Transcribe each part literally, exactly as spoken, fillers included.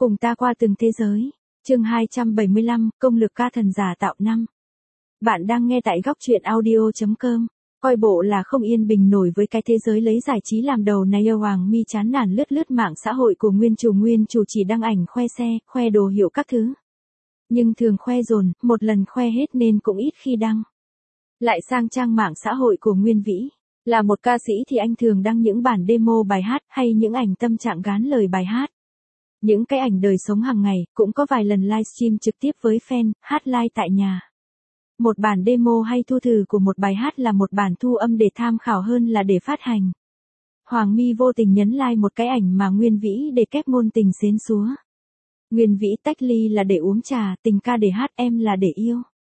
Cùng ta qua từng thế giới. Chương hai trăm bảy mươi lăm, công lực ca thần giả tạo năm. Bạn đang nghe tại góc truyện audio chấm com. Coi bộ là không yên bình nổi với cái thế giới lấy giải trí làm đầu này. Yêu Hoàng Mi chán nản lướt lướt mạng xã hội của nguyên chủ nguyên chủ chỉ đăng ảnh khoe xe, khoe đồ hiệu các thứ. Nhưng thường khoe dồn, một lần khoe hết nên cũng ít khi đăng. Lại sang trang mạng xã hội của Nguyên Vĩ. Là một ca sĩ thì anh thường đăng những bản demo bài hát hay những ảnh tâm trạng gán lời bài hát. Những cái ảnh đời sống hàng ngày, cũng có vài lần livestream trực tiếp với fan, hát live tại nhà. Một bản demo hay thu thử của một bài hát là một bản thu âm để tham khảo hơn là để phát hành. Hoàng My vô tình nhấn like một cái ảnh mà Nguyên Vĩ để kép ngôn tình xến xúa. Nguyên Vĩ tách ly là để uống trà, tình ca để hát, em là để yêu.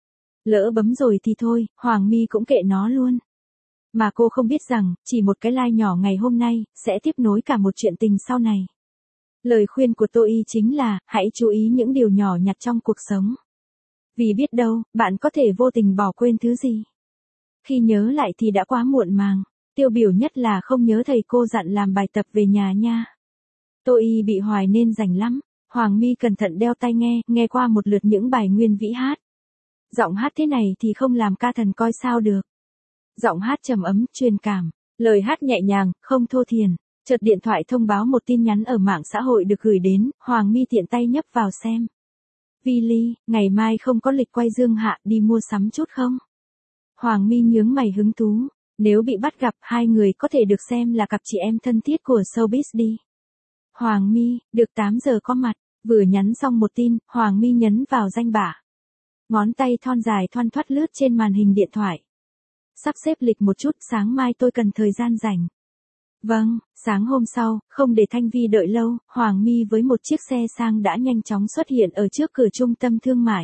Lỡ bấm rồi thì thôi, Hoàng My cũng kệ nó luôn. Mà cô không biết rằng, chỉ một cái like nhỏ ngày hôm nay, sẽ tiếp nối cả một chuyện tình sau này. Lời khuyên của tôi chính là, hãy chú ý những điều nhỏ nhặt trong cuộc sống. Vì biết đâu, bạn có thể vô tình bỏ quên thứ gì. Khi nhớ lại thì đã quá muộn màng. Tiêu biểu nhất là không nhớ thầy cô dặn làm bài tập về nhà nha. Tôi bị hoài nên rảnh lắm. Hoàng My cẩn thận đeo tai nghe, nghe qua một lượt những bài Nguyên Vĩ hát. Giọng hát thế này thì không làm ca thần coi sao được. Giọng hát trầm ấm, truyền cảm. Lời hát nhẹ nhàng, không thô thiển. Chợt điện thoại thông báo một tin nhắn ở mạng xã hội được gửi đến, Hoàng My tiện tay nhấp vào xem. Vi Ly, ngày mai không có lịch quay Dương Hạ, đi mua sắm chút không? Hoàng My nhướng mày hứng thú. Nếu bị bắt gặp, hai người có thể được xem là cặp chị em thân thiết của showbiz đi. Hoàng My, được tám giờ có mặt. Vừa nhắn xong một tin, Hoàng My nhấn vào danh bạ. Ngón tay thon dài thoăn thoắt lướt trên màn hình điện thoại. Sắp xếp lịch một chút, sáng mai tôi cần thời gian rảnh. Vâng, sáng hôm sau, không để Thanh Vi đợi lâu, Hoàng My với một chiếc xe sang đã nhanh chóng xuất hiện ở trước cửa trung tâm thương mại.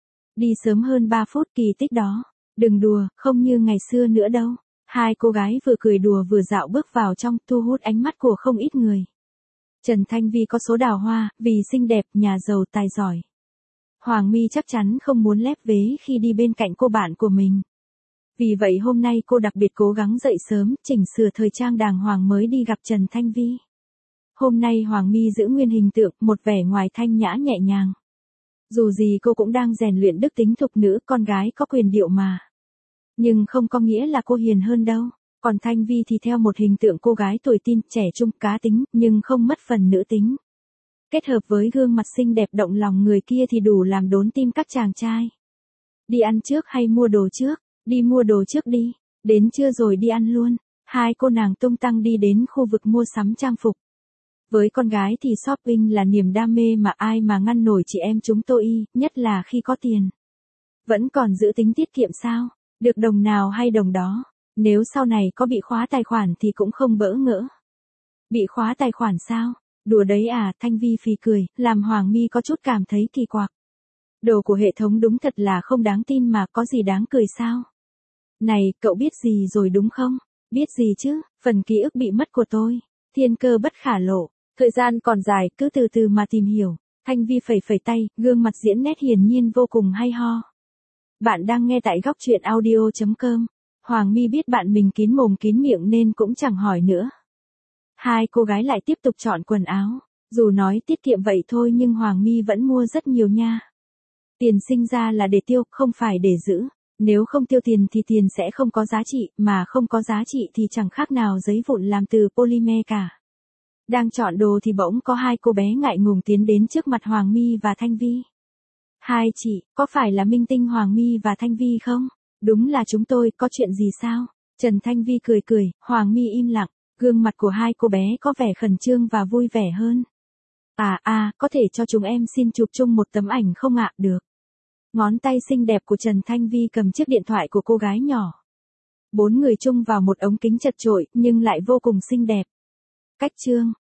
Đi sớm hơn ba phút, kỳ tích đó. Đừng đùa, không như ngày xưa nữa đâu. Hai cô gái vừa cười đùa vừa dạo bước vào trong, thu hút ánh mắt của không ít người. Trần Thanh Vi có số đào hoa, vì xinh đẹp, nhà giàu, tài giỏi. Hoàng My chắc chắn không muốn lép vế khi đi bên cạnh cô bạn của mình. Vì vậy hôm nay cô đặc biệt cố gắng dậy sớm, chỉnh sửa thời trang đàng hoàng mới đi gặp Trần Thanh Vi. Hôm nay Hoàng My giữ nguyên hình tượng, một vẻ ngoài thanh nhã nhẹ nhàng. Dù gì cô cũng đang rèn luyện đức tính thục nữ, con gái có quyền điệu mà. Nhưng không có nghĩa là cô hiền hơn đâu. Còn Thanh Vi thì theo một hình tượng cô gái tuổi teen, trẻ trung, cá tính, nhưng không mất phần nữ tính. Kết hợp với gương mặt xinh đẹp động lòng người kia thì đủ làm đốn tim các chàng trai. Đi ăn trước hay mua đồ trước? Đi mua đồ trước đi. Đến trưa rồi đi ăn luôn. Hai cô nàng tung tăng đi đến khu vực mua sắm trang phục. Với con gái thì shopping là niềm đam mê mà ai mà ngăn nổi chị em chúng tôi, nhất là khi có tiền. Vẫn còn giữ tính tiết kiệm sao? Được đồng nào hay đồng đó. Nếu sau này có bị khóa tài khoản thì cũng không bỡ ngỡ. Bị khóa tài khoản sao? Đùa đấy à? Thanh Vi phì cười, làm Hoàng My có chút cảm thấy kỳ quặc. Đồ của hệ thống đúng thật là không đáng tin mà, có gì đáng cười sao? Này, cậu biết gì rồi đúng không? Biết gì chứ? Phần ký ức bị mất của tôi. Thiên cơ bất khả lộ. Thời gian còn dài, cứ từ từ mà tìm hiểu. Thanh Vi phẩy phẩy tay, gương mặt diễn nét hiển nhiên vô cùng hay ho. Bạn đang nghe tại góc truyện audio chấm com. Hoàng My biết bạn mình kín mồm kín miệng nên cũng chẳng hỏi nữa. Hai cô gái lại tiếp tục chọn quần áo. Dù nói tiết kiệm vậy thôi nhưng Hoàng My vẫn mua rất nhiều nha. Tiền sinh ra là để tiêu, không phải để giữ. Nếu không tiêu tiền thì tiền sẽ không có giá trị, mà không có giá trị thì chẳng khác nào giấy vụn làm từ polymer cả. Đang chọn đồ thì bỗng có hai cô bé ngại ngùng tiến đến trước mặt Hoàng My và Thanh Vi. Hai chị, có phải là minh tinh Hoàng My và Thanh Vi không? Đúng là chúng tôi, có chuyện gì sao? Trần Thanh Vi cười cười, Hoàng My im lặng, gương mặt của hai cô bé có vẻ khẩn trương và vui vẻ hơn. À à, có thể cho chúng em xin chụp chung một tấm ảnh không ạ? Được. Ngón tay xinh đẹp của Trần Thanh Vi cầm chiếc điện thoại của cô gái nhỏ. Bốn người chung vào một ống kính chật chội, nhưng lại vô cùng xinh đẹp. Cách chương,